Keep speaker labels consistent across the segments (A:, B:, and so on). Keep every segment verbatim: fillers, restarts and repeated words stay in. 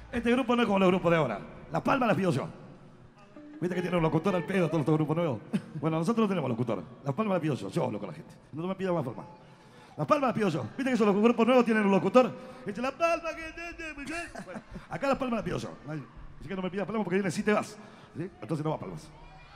A: Este grupo no es como los grupos de ahora. Las palmas las pido yo. Viste que tiene un locutor al pedo todos estos grupos nuevos. Bueno, nosotros no tenemos locutor. Las palmas las pido yo. Yo hablo con la gente. No me pidan más palmas. Las palmas las pido yo. Viste que esos grupos nuevos tienen un locutor. Dice la palma que... Bueno, acá las palmas las pido yo. Así que no me pidas palmas porque viene si te vas. ¿Sí? Entonces no va palmas.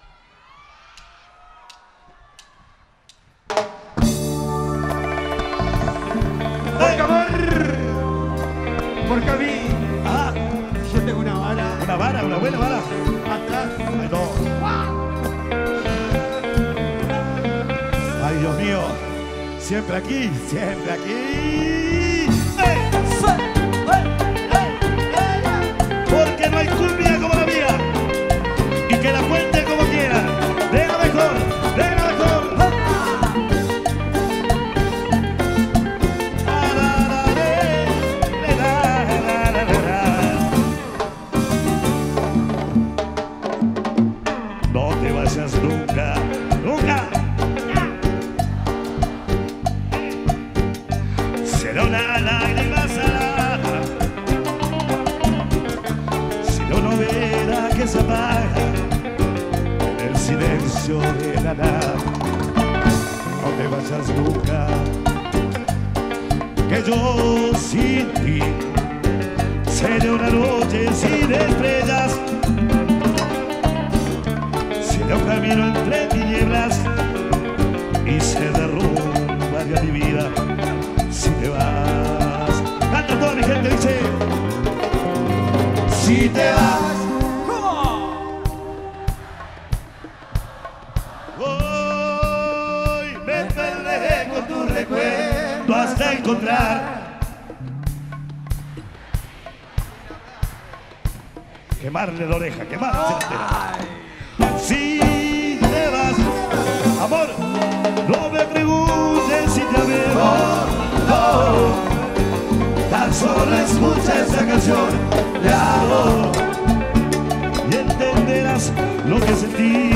B: Porque amor, porque a mí,
A: Ah,
B: yo tengo una vara
A: una vara, una buena vara.
B: atrás.
A: Ay, no. Ay, Dios mío. Siempre aquí, siempre aquí. ¡Ey! Porque no hay cumbia como la mía. Y que la cuente como quiera. De la mejor, de la mejor. No te vayas nunca, nunca. Será una lágrima salada, si no, no verá que se apaga en el silencio de la nada. No te vayas nunca, que yo sin ti seré una noche sin estrellas. Será un camino entre tinieblas y se derrumbaría mi vida si te vas. Canta toda mi gente, dice. Si te vas. Hoy me perderé con tu recuerdo hasta encontrar. Quemarle la oreja, quemarse entera. Si te vas, amor, no me preguntes si te amé. No, no, tan solo escucha esa canción de amor y entenderás lo que sentí.